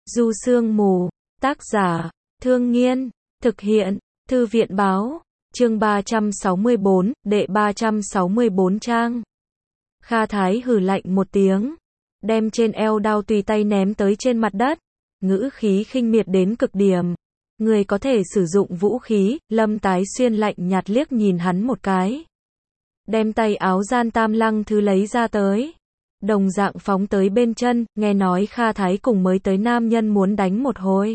Du Sương Mù, tác giả, Thương Nghiên, thực hiện, Thư viện báo, chương 364, đệ 364 trang. Kha Thái hừ lạnh một tiếng, đem trên eo đao tùy tay ném tới trên mặt đất, ngữ khí khinh miệt đến cực điểm. Người có thể sử dụng vũ khí, Lâm Tái Xuyên lạnh nhạt liếc nhìn hắn một cái. Đem tay áo gian tam lăng thứ lấy ra tới. Đồng dạng phóng tới bên chân, nghe nói Kha Thái cùng mới tới nam nhân muốn đánh một hồi.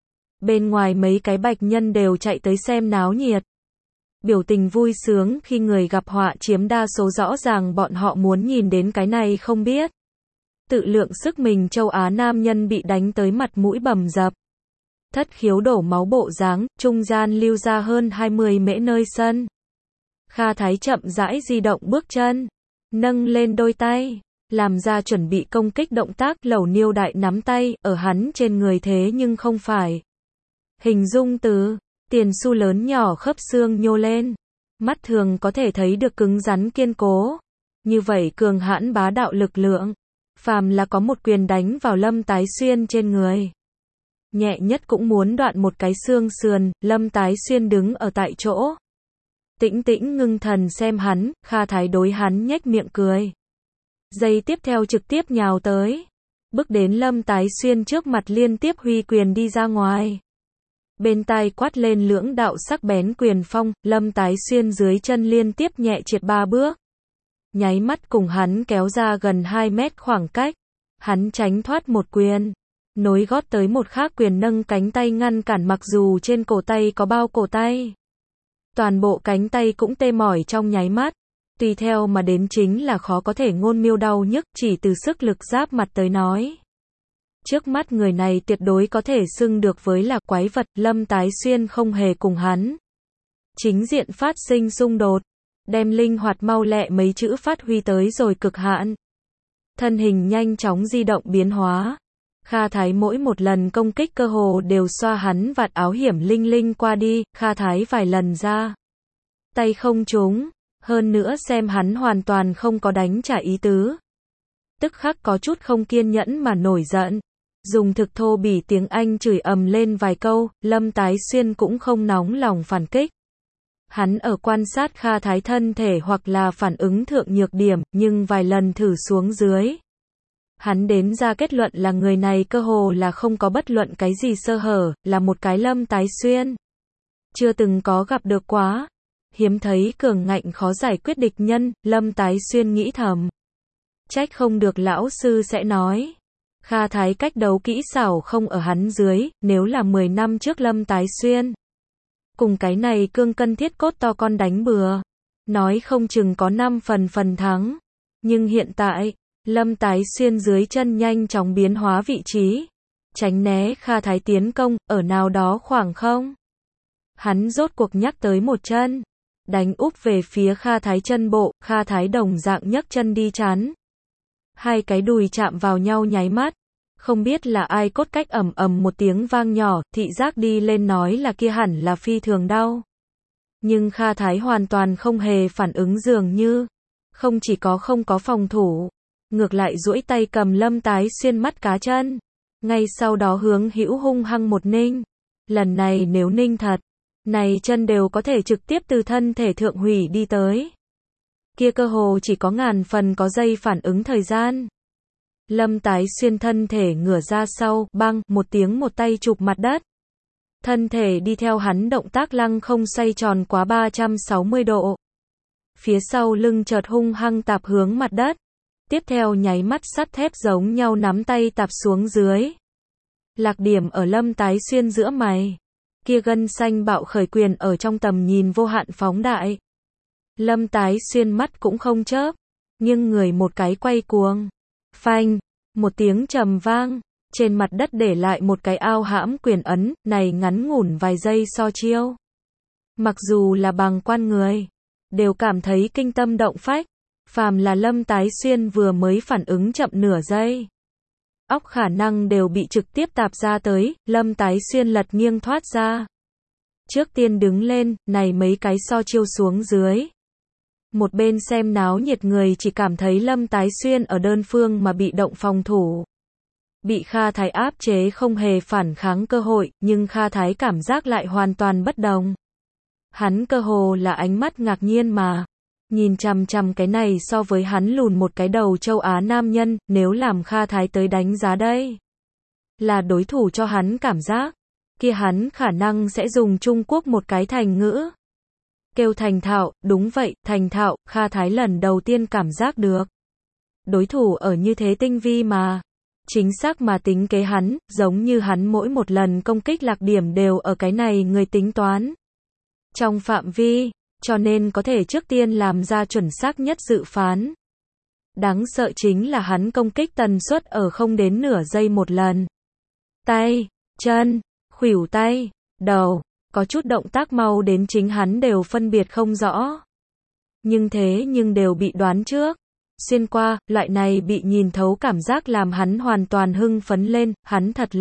Bên ngoài mấy cái bạch nhân đều chạy tới xem náo nhiệt. Biểu tình vui sướng khi người gặp họa chiếm đa số, rõ ràng bọn họ muốn nhìn đến cái này không biết. Tự lượng sức mình châu Á nam nhân bị đánh tới mặt mũi bầm dập. Thất khiếu đổ máu bộ dáng, trung gian lưu ra hơn 20 mễ nơi sân. Kha Thái chậm rãi di động bước chân, nâng lên đôi tay, làm ra chuẩn bị công kích động tác, lẩu niêu đại nắm tay, ở hắn trên người thế nhưng không phải. Hình dung từ, tiền xu lớn nhỏ khớp xương nhô lên. Mắt thường có thể thấy được cứng rắn kiên cố. Như vậy cường hãn bá đạo lực lượng. Phàm là có một quyền đánh vào Lâm Tái Xuyên trên người. Nhẹ nhất cũng muốn đoạn một cái xương sườn, Lâm Tái Xuyên đứng ở tại chỗ. Tĩnh tĩnh ngưng thần xem hắn, Kha Thái đối hắn nhếch miệng cười. Giây tiếp theo trực tiếp nhào tới. Bước đến Lâm Tái Xuyên trước mặt liên tiếp huy quyền đi ra ngoài. Bên tai quát lên lưỡng đạo sắc bén quyền phong, Lâm Tái Xuyên dưới chân liên tiếp nhẹ triệt 3 bước. Nháy mắt cùng hắn kéo ra gần 2 mét khoảng cách. Hắn tránh thoát một quyền. Nối gót tới một khác quyền nâng cánh tay ngăn cản, mặc dù trên cổ tay có bao cổ tay. Toàn bộ cánh tay cũng tê mỏi trong nháy mắt. Tùy theo mà đến chính là khó có thể ngôn miêu đau nhức, chỉ từ sức lực giáp mặt tới nói. Trước mắt người này tuyệt đối có thể xưng được với là quái vật, Lâm Tái Xuyên không hề cùng hắn chính diện phát sinh xung đột, đem linh hoạt mau lẹ mấy chữ phát huy tới rồi cực hạn. Thân hình nhanh chóng di động biến hóa. Kha Thái mỗi một lần công kích cơ hồ đều xoa hắn vạt áo hiểm linh linh qua đi, Kha Thái vài lần ra tay không trúng, hơn nữa xem hắn hoàn toàn không có đánh trả ý tứ. Tức khắc có chút không kiên nhẫn mà nổi giận. Dùng thực thô bỉ tiếng Anh chửi ầm lên vài câu, Lâm Tái Xuyên cũng không nóng lòng phản kích. Hắn ở quan sát Kha Thái thân thể hoặc là phản ứng thượng nhược điểm, nhưng vài lần thử xuống dưới. Hắn đến ra kết luận là người này cơ hồ là không có bất luận cái gì sơ hở, là một cái Lâm Tái Xuyên chưa từng có gặp được quá. Hiếm thấy cường ngạnh khó giải quyết địch nhân, Lâm Tái Xuyên nghĩ thầm. Trách không được lão sư sẽ nói. Kha Thái cách đấu kỹ xảo không ở hắn dưới, nếu là 10 năm trước Lâm Tái Xuyên cùng cái này cương cân thiết cốt to con đánh bừa, nói không chừng có 5 phần thắng. Nhưng hiện tại, Lâm Tái Xuyên dưới chân nhanh chóng biến hóa vị trí, tránh né Kha Thái tiến công, ở nào đó khoảng không. Hắn rốt cuộc nhắc tới một chân, đánh úp về phía Kha Thái chân bộ, Kha Thái đồng dạng nhấc chân đi chắn. Hai cái đùi chạm vào nhau nháy mắt, không biết là ai cốt cách ầm ầm một tiếng vang nhỏ, thị giác đi lên nói là kia hẳn là phi thường đau. Nhưng Kha Thái hoàn toàn không hề phản ứng, dường như không chỉ có không có phòng thủ, ngược lại duỗi tay cầm Lâm Tái Xuyên mắt cá chân, ngay sau đó hướng hữu hung hăng một ninh. Lần này nếu ninh thật, này chân đều có thể trực tiếp từ thân thể thượng hủy đi tới. Kia cơ hồ chỉ có ngàn phần có giây phản ứng thời gian. Lâm Tái Xuyên thân thể ngửa ra sau, băng, một tiếng một tay chụp mặt đất. Thân thể đi theo hắn động tác lăng không xoay tròn quá 360 độ. Phía sau lưng chợt hung hăng tạp hướng mặt đất. Tiếp theo nháy mắt sắt thép giống nhau nắm tay tạp xuống dưới. Lạc điểm ở Lâm Tái Xuyên giữa mày. Kia gân xanh bạo khởi quyền ở trong tầm nhìn vô hạn phóng đại. Lâm Tái Xuyên mắt cũng không chớp, nhưng người một cái quay cuồng. Phanh, một tiếng trầm vang, trên mặt đất để lại một cái ao hãm quyền ấn, này ngắn ngủn vài giây so chiêu. Mặc dù là bằng quan người, đều cảm thấy kinh tâm động phách, phàm là Lâm Tái Xuyên vừa mới phản ứng chậm nửa giây. Óc khả năng đều bị trực tiếp tạp ra tới, Lâm Tái Xuyên lật nghiêng thoát ra. Trước tiên đứng lên, này mấy cái so chiêu xuống dưới. Một bên xem náo nhiệt người chỉ cảm thấy Lâm Tái Xuyên ở đơn phương mà bị động phòng thủ. Bị Kha Thái áp chế không hề phản kháng cơ hội, nhưng Kha Thái cảm giác lại hoàn toàn bất đồng. Hắn cơ hồ là ánh mắt ngạc nhiên mà. Nhìn chằm chằm cái này so với hắn lùn một cái đầu châu Á nam nhân, nếu làm Kha Thái tới đánh giá đây. Là đối thủ cho hắn cảm giác. Kia hắn khả năng sẽ dùng Trung Quốc một cái thành ngữ. Kêu thành thạo, đúng vậy, thành thạo, Kha Thái lần đầu tiên cảm giác được. Đối thủ ở như thế tinh vi mà. Chính xác mà tính kế hắn, giống như hắn mỗi một lần công kích lạc điểm đều ở cái này người tính toán. Trong phạm vi, cho nên có thể trước tiên làm ra chuẩn xác nhất dự phán. Đáng sợ chính là hắn công kích tần suất ở không đến nửa giây một lần. Tay, chân, khuỷu tay, đầu, có chút động tác mau đến chính hắn đều phân biệt không rõ. Nhưng đều bị đoán trước. Xuyên qua, loại này bị nhìn thấu cảm giác làm hắn hoàn toàn hưng phấn lên, hắn thật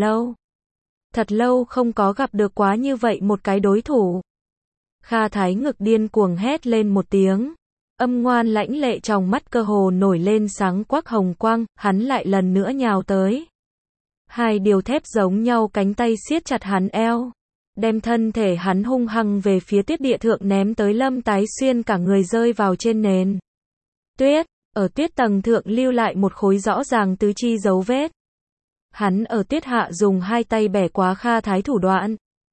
lâu không có gặp được quá như vậy một cái đối thủ. Kha Thái ngực điên cuồng hét lên một tiếng. Âm ngoan lãnh lệ trong mắt cơ hồ nổi lên sáng quắc hồng quang, hắn lại lần nữa nhào tới. Hai điều thép giống nhau cánh tay siết chặt hắn eo. Đem thân thể hắn hung hăng về phía Tuyết địa thượng ném tới Lâm Tái Xuyên cả người rơi vào trên nền. Tuyết, ở tuyết tầng thượng lưu lại một khối rõ ràng tứ chi dấu vết. Hắn ở tuyết hạ dùng hai tay bẻ quá Kha Thái thủ đoạn.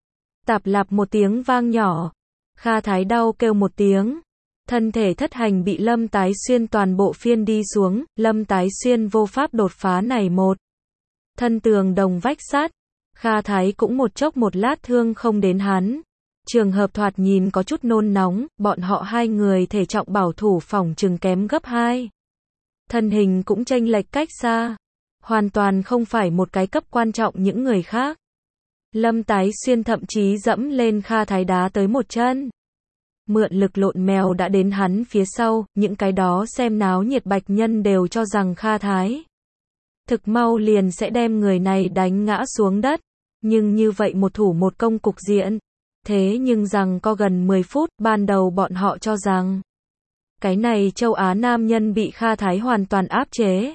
Tạp lạp một tiếng vang nhỏ. Kha Thái đau kêu một tiếng. Thân thể thất hành bị Lâm Tái Xuyên toàn bộ phiên đi xuống, Lâm Tái Xuyên vô pháp đột phá này một. Thân tường đồng vách sắt. Kha Thái cũng một chốc một lát thương không đến hắn. Trường hợp thoạt nhìn có chút nôn nóng, bọn họ hai người thể trọng bảo thủ phỏng chừng kém gấp 2. Thân hình cũng chênh lệch cách xa. Hoàn toàn không phải một cái cấp quan trọng những người khác. Lâm Tái Xuyên thậm chí dẫm lên Kha Thái đá tới một chân. Mượn lực lộn mèo đã đến hắn phía sau, những cái đó xem náo nhiệt bạch nhân đều cho rằng Kha Thái thực mau liền sẽ đem người này đánh ngã xuống đất. Nhưng như vậy một thủ một công cục diện. Thế nhưng rằng có gần 10 phút, ban đầu bọn họ cho rằng cái này châu Á nam nhân bị Kha Thái hoàn toàn áp chế.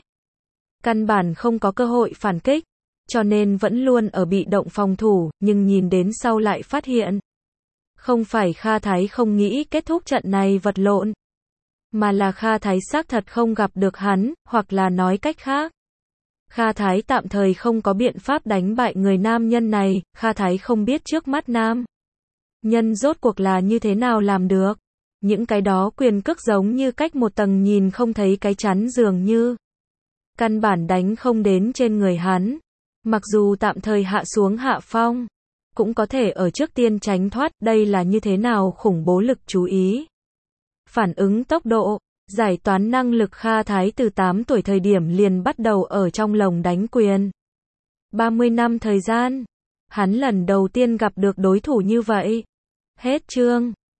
Căn bản không có cơ hội phản kích, cho nên vẫn luôn ở bị động phòng thủ, nhưng nhìn đến sau lại phát hiện. Không phải Kha Thái không nghĩ kết thúc trận này vật lộn, mà là Kha Thái xác thật không gặp được hắn, hoặc là nói cách khác. Kha Thái tạm thời không có biện pháp đánh bại người nam nhân này, Kha Thái không biết trước mắt nam nhân rốt cuộc là như thế nào làm được. Những cái đó quyền cước giống như cách một tầng nhìn không thấy cái chắn dường như. Căn bản đánh không đến trên người hắn. Mặc dù tạm thời hạ xuống hạ phong, cũng có thể ở trước tiên tránh thoát, đây là như thế nào khủng bố lực chú ý. Phản ứng tốc độ, giải toán năng lực Kha Thái từ 8 tuổi thời điểm liền bắt đầu ở trong lồng đánh quyền. 30 năm thời gian, hắn lần đầu tiên gặp được đối thủ như vậy. Hết chương.